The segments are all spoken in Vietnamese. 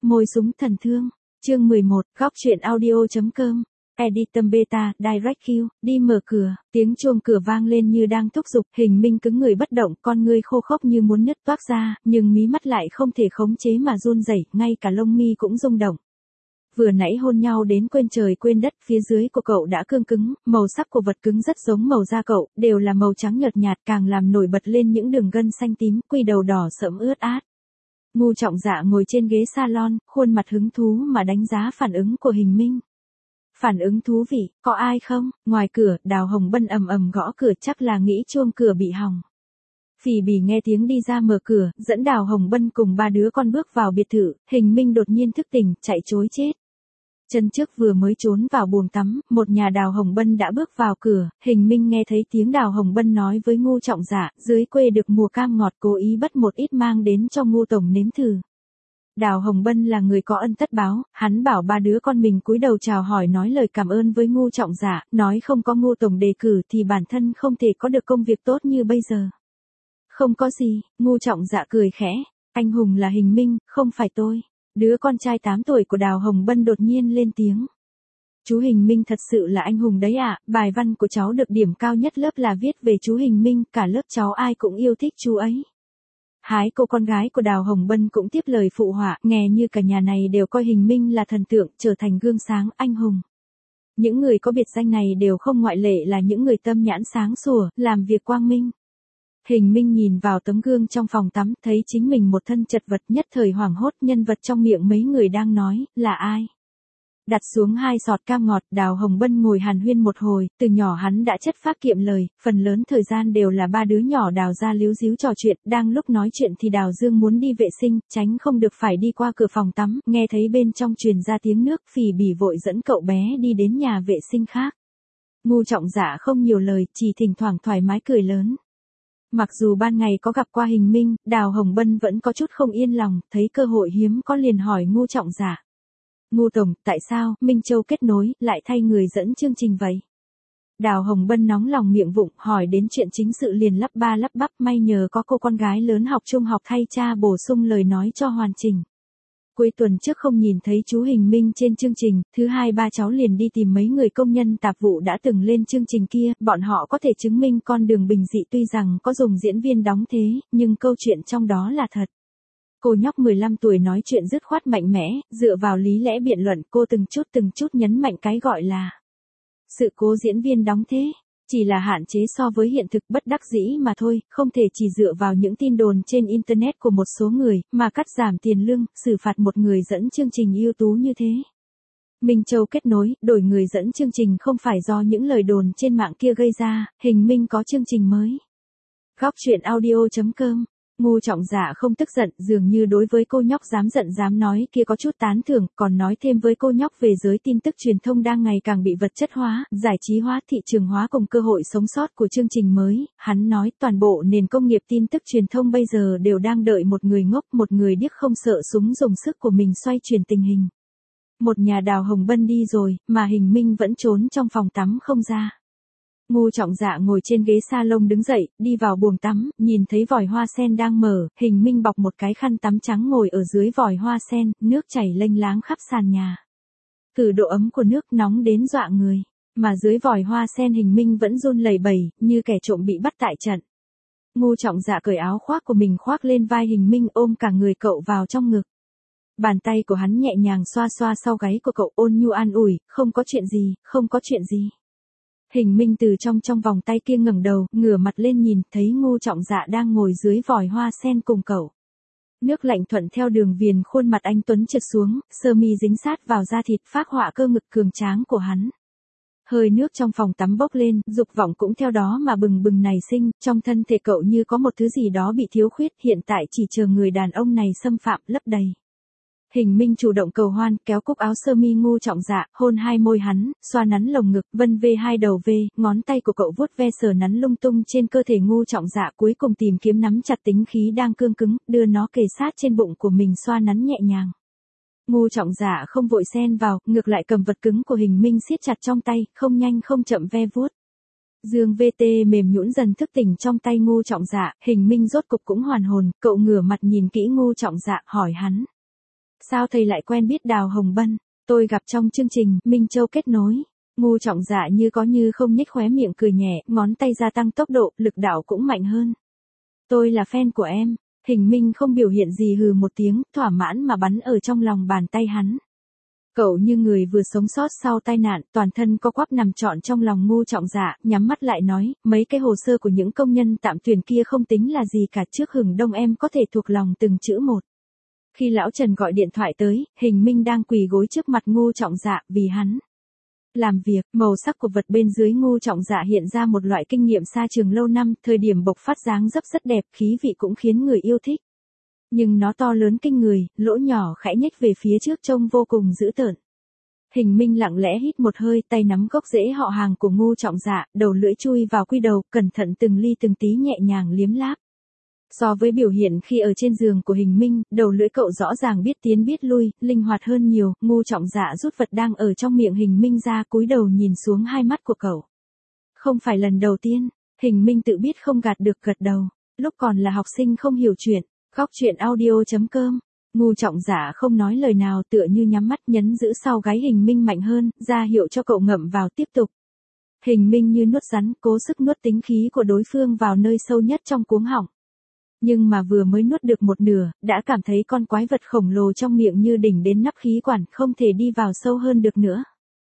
Môi súng thần thương. Chương 11, góc truyện audio.com. Editum Beta, Direct Q, đi mở cửa, tiếng chuông cửa vang lên như đang thúc giục, Hình Minh cứng người bất động, con ngươi khô khốc như muốn nứt toác ra, nhưng mí mắt lại không thể khống chế mà run rẩy, ngay cả lông mi cũng rung động. Vừa nãy hôn nhau đến quên trời quên đất, phía dưới của cậu đã cương cứng, màu sắc của vật cứng rất giống màu da cậu, đều là màu trắng nhợt nhạt, càng làm nổi bật lên những đường gân xanh tím, quy đầu đỏ sẫm ướt át. Ngu Trọng Dạ ngồi trên ghế salon, khuôn mặt hứng thú mà đánh giá phản ứng của Hình Minh. Phản ứng thú vị, có ai không? Ngoài cửa, Đào Hồng Bân ầm ầm gõ cửa, chắc là nghĩ chuông cửa bị hỏng. Phỉ Bỉ nghe tiếng đi ra mở cửa, dẫn Đào Hồng Bân cùng ba đứa con bước vào biệt thự, Hình Minh đột nhiên thức tỉnh, chạy trối chết. Chân trước vừa mới trốn vào buồng tắm, một nhà Đào Hồng Bân đã bước vào cửa, Hình Minh nghe thấy tiếng Đào Hồng Bân nói với Ngu Trọng Dạ, dưới quê được mùa cam ngọt, cố ý bắt một ít mang đến cho Ngu tổng nếm thử. Đào Hồng Bân là người có ân tất báo, hắn bảo ba đứa con mình cúi đầu chào hỏi nói lời cảm ơn với Ngu Trọng Dạ, nói không có Ngu tổng đề cử thì bản thân không thể có được công việc tốt như bây giờ. Không có gì, Ngu Trọng Dạ cười khẽ, anh hùng là Hình Minh, không phải tôi. Đứa con trai 8 tuổi của Đào Hồng Bân đột nhiên lên tiếng. Chú Hình Minh thật sự là anh hùng đấy ạ, bài văn của cháu được điểm cao nhất lớp là viết về chú Hình Minh, cả lớp cháu ai cũng yêu thích chú ấy. Hái cô con gái của Đào Hồng Bân cũng tiếp lời phụ họa, nghe như cả nhà này đều coi Hình Minh là thần tượng, trở thành gương sáng, anh hùng. Những người có biệt danh này đều không ngoại lệ là những người tâm nhãn sáng sủa, làm việc quang minh. Hình Minh nhìn vào tấm gương trong phòng tắm, thấy chính mình một thân chật vật, nhất thời hoảng hốt, nhân vật trong miệng mấy người đang nói, là ai? Đặt xuống 2 sọt cam ngọt, Đào Hồng Bân ngồi hàn huyên một hồi, từ nhỏ hắn đã chất phác kiệm lời, phần lớn thời gian đều là ba đứa nhỏ Đào ra líu díu trò chuyện, đang lúc nói chuyện thì Đào Dương muốn đi vệ sinh, tránh không được phải đi qua cửa phòng tắm, nghe thấy bên trong truyền ra tiếng nước, Phỉ Bỉ vội dẫn cậu bé đi đến nhà vệ sinh khác. Ngu Trọng Dạ không nhiều lời, chỉ thỉnh thoảng thoải mái cười lớn. Mặc dù ban ngày có gặp qua Hình Minh, Đào Hồng Bân vẫn có chút không yên lòng, thấy cơ hội hiếm có liền hỏi Ngu Trọng Dạ. Ngu tổng, tại sao, Minh Châu kết nối, lại thay người dẫn chương trình vậy? Đào Hồng Bân nóng lòng miệng vụng, hỏi đến chuyện chính sự liền lắp ba lắp bắp, may nhờ có cô con gái lớn học trung học thay cha bổ sung lời nói cho hoàn chỉnh. Cuối tuần trước không nhìn thấy chú Hình Minh trên chương trình, thứ hai ba cháu liền đi tìm mấy người công nhân tạp vụ đã từng lên chương trình kia, bọn họ có thể chứng minh con đường bình dị tuy rằng có dùng diễn viên đóng thế, nhưng câu chuyện trong đó là thật. Cô nhóc 15 tuổi nói chuyện dứt khoát mạnh mẽ, dựa vào lý lẽ biện luận, cô từng chút nhấn mạnh cái gọi là sự cố diễn viên đóng thế. Chỉ là hạn chế so với hiện thực, bất đắc dĩ mà thôi, không thể chỉ dựa vào những tin đồn trên Internet của một số người, mà cắt giảm tiền lương, xử phạt một người dẫn chương trình ưu tú như thế. Minh Châu kết nối, đổi người dẫn chương trình không phải do những lời đồn trên mạng kia gây ra, Hình Minh có chương trình mới. Góc truyện audio.com. Ngu Trọng Dạ không tức giận, dường như đối với cô nhóc dám giận dám nói kia có chút tán thưởng, còn nói thêm với cô nhóc về giới tin tức truyền thông đang ngày càng bị vật chất hóa, giải trí hóa, thị trường hóa cùng cơ hội sống sót của chương trình mới. Hắn nói toàn bộ nền công nghiệp tin tức truyền thông bây giờ đều đang đợi một người ngốc, một người điếc không sợ súng dùng sức của mình xoay chuyển tình hình. Một nhà Đào Hồng Bân đi rồi, mà Hình Minh vẫn trốn trong phòng tắm không ra. Ngu Trọng Dạ ngồi trên ghế salon đứng dậy, đi vào buồng tắm, nhìn thấy vòi hoa sen đang mở, Hình Minh bọc một cái khăn tắm trắng ngồi ở dưới vòi hoa sen, nước chảy lênh láng khắp sàn nhà. Từ độ ấm của nước nóng đến dọa người, mà dưới vòi hoa sen Hình Minh vẫn run lẩy bẩy, như kẻ trộm bị bắt tại trận. Ngu Trọng Dạ cởi áo khoác của mình khoác lên vai Hình Minh, ôm cả người cậu vào trong ngực. Bàn tay của hắn nhẹ nhàng xoa xoa sau gáy của cậu, ôn nhu an ủi, không có chuyện gì, không có chuyện gì. Hình Minh từ trong vòng tay kia ngẩng đầu, ngửa mặt lên nhìn, thấy Ngu Trọng Dạ đang ngồi dưới vòi hoa sen cùng cậu. Nước lạnh thuận theo đường viền khuôn mặt anh tuấn trượt xuống, sơ mi dính sát vào da thịt, phác họa cơ ngực cường tráng của hắn. Hơi nước trong phòng tắm bốc lên, dục vọng cũng theo đó mà bừng bừng nảy sinh, trong thân thể cậu như có một thứ gì đó bị thiếu khuyết, hiện tại chỉ chờ người đàn ông này xâm phạm, lấp đầy. Hình Minh chủ động cầu hoan, kéo cúc áo sơ mi Ngu Trọng Dạ, hôn hai môi hắn, xoa nắn lồng ngực, vân vê hai đầu vê, ngón tay của cậu vuốt ve sờ nắn lung tung trên cơ thể Ngu Trọng Dạ, cuối cùng tìm kiếm nắm chặt tính khí đang cương cứng, đưa nó kề sát trên bụng của mình xoa nắn nhẹ nhàng. Ngu Trọng Dạ không vội xen vào, ngược lại cầm vật cứng của Hình Minh siết chặt trong tay, không nhanh không chậm ve vuốt. Dương VT mềm nhũn dần thức tỉnh trong tay Ngu Trọng Dạ, Hình Minh rốt cục cũng hoàn hồn, cậu ngửa mặt nhìn kỹ Ngu Trọng Dạ, hỏi hắn. Sao thầy lại quen biết Đào Hồng Bân? Tôi gặp trong chương trình Minh Châu kết nối. Ngu Trọng Dạ như có như không nhếch khóe miệng cười nhẹ, ngón tay gia tăng tốc độ, lực đạo cũng mạnh hơn. Tôi là fan của em. Hình Minh không biểu hiện gì, hừ một tiếng, thỏa mãn mà bắn ở trong lòng bàn tay hắn. Cậu như người vừa sống sót sau tai nạn, toàn thân co quắp nằm trọn trong lòng Ngu Trọng Dạ, nhắm mắt lại nói, mấy cái hồ sơ của những công nhân tạm tuyển kia không tính là gì cả, trước hừng đông em có thể thuộc lòng từng chữ một. Khi lão Trần gọi điện thoại tới, Hình Minh đang quỳ gối trước mặt Ngu Trọng Dạ, vì hắn làm việc. Màu sắc của vật bên dưới Ngu Trọng Dạ hiện ra một loại kinh nghiệm xa trường lâu năm, thời điểm bộc phát dáng dấp rất đẹp, khí vị cũng khiến người yêu thích. Nhưng nó to lớn kinh người, lỗ nhỏ khẽ nhếch về phía trước trông vô cùng dữ tợn. Hình Minh lặng lẽ hít một hơi, tay nắm gốc rễ họ hàng của Ngu Trọng Dạ, đầu lưỡi chui vào quy đầu, cẩn thận từng ly từng tí nhẹ nhàng liếm láp. So với biểu hiện khi ở trên giường của Hình Minh, đầu lưỡi cậu rõ ràng biết tiến biết lui, linh hoạt hơn nhiều. Ngu Trọng Dạ rút vật đang ở trong miệng Hình Minh ra, cúi đầu nhìn xuống hai mắt của cậu. Không phải lần đầu tiên. Hình Minh tự biết không gạt được, gật đầu. Lúc còn là học sinh không hiểu chuyện. Góc chuyện audio.com. Ngu Trọng Dạ không nói lời nào, tựa như nhắm mắt nhấn giữ sau gáy Hình Minh mạnh hơn, ra hiệu cho cậu ngậm vào tiếp tục. Hình Minh như nuốt rắn, cố sức nuốt tính khí của đối phương vào nơi sâu nhất trong cuống họng. Nhưng mà vừa mới nuốt được một nửa, đã cảm thấy con quái vật khổng lồ trong miệng như đỉnh đến nắp khí quản, không thể đi vào sâu hơn được nữa.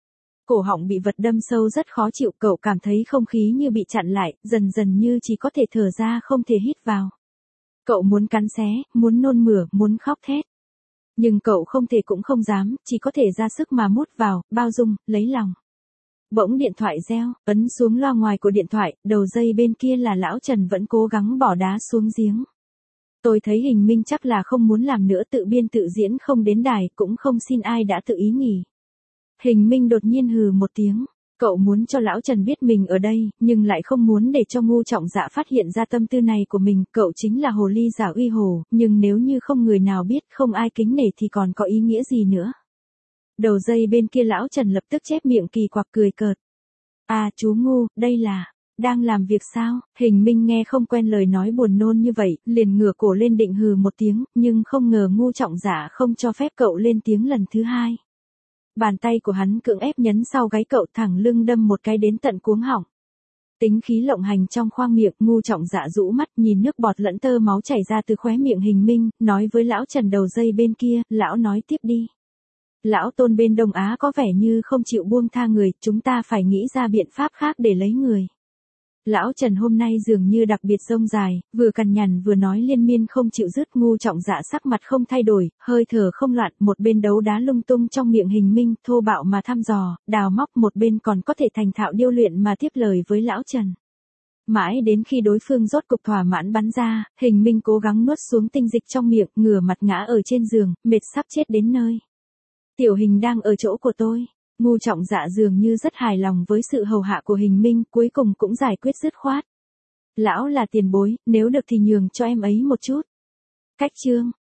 Cổ họng bị vật đâm sâu rất khó chịu, cậu cảm thấy không khí như bị chặn lại, dần dần như chỉ có thể thở ra không thể hít vào. Cậu muốn cắn xé, muốn nôn mửa, muốn khóc thét. Nhưng cậu không thể cũng không dám, chỉ có thể ra sức mà mút vào, bao dung, lấy lòng. Bỗng điện thoại reo, ấn xuống loa ngoài của điện thoại, đầu dây bên kia là lão Trần vẫn cố gắng bỏ đá xuống giếng. Tôi thấy Hình Minh chắc là không muốn làm nữa, tự biên tự diễn, không đến đài, cũng không xin ai, đã tự ý nghỉ. Hình Minh đột nhiên hừ một tiếng. Cậu muốn cho lão Trần biết mình ở đây, nhưng lại không muốn để cho Ngu Trọng Dạ phát hiện ra tâm tư này của mình. Cậu chính là hồ ly giả uy hồ, nhưng nếu như không người nào biết, không ai kính nể thì còn có ý nghĩa gì nữa. Đầu dây bên kia lão Trần lập tức chép miệng kỳ quặc cười cợt. À chú Ngu, đây là đang làm việc sao? Hình Minh nghe không quen lời nói buồn nôn như vậy, liền ngửa cổ lên định hừ một tiếng, nhưng không ngờ Ngu Trọng Dạ không cho phép cậu lên tiếng lần thứ hai. Bàn tay của hắn cưỡng ép nhấn sau gáy cậu, thẳng lưng đâm một cái đến tận cuống họng. Tính khí lộng hành trong khoang miệng, Ngu Trọng Dạ rũ mắt nhìn nước bọt lẫn tơ máu chảy ra từ khóe miệng Hình Minh, nói với lão Trần đầu dây bên kia, lão nói tiếp đi. Lão Tôn bên Đông Á có vẻ như không chịu buông tha người, chúng ta phải nghĩ ra biện pháp khác để lấy người. Lão Trần hôm nay dường như đặc biệt rông dài, vừa cằn nhằn vừa nói liên miên không chịu dứt. Ngu Trọng Dạ sắc mặt không thay đổi, hơi thở không loạn, một bên đấu đá lung tung trong miệng Hình Minh, thô bạo mà thăm dò, đào móc, một bên còn có thể thành thạo điêu luyện mà tiếp lời với lão Trần. Mãi đến khi đối phương rốt cục thỏa mãn bắn ra, Hình Minh cố gắng nuốt xuống tinh dịch trong miệng, ngửa mặt ngã ở trên giường, mệt sắp chết đến nơi. Tiểu Hình đang ở chỗ của tôi. Ngu Trọng Dạ dường như rất hài lòng với sự hầu hạ của Hình Minh, cuối cùng cũng giải quyết dứt khoát. Lão là tiền bối, nếu được thì nhường cho em ấy một chút. Cách chương.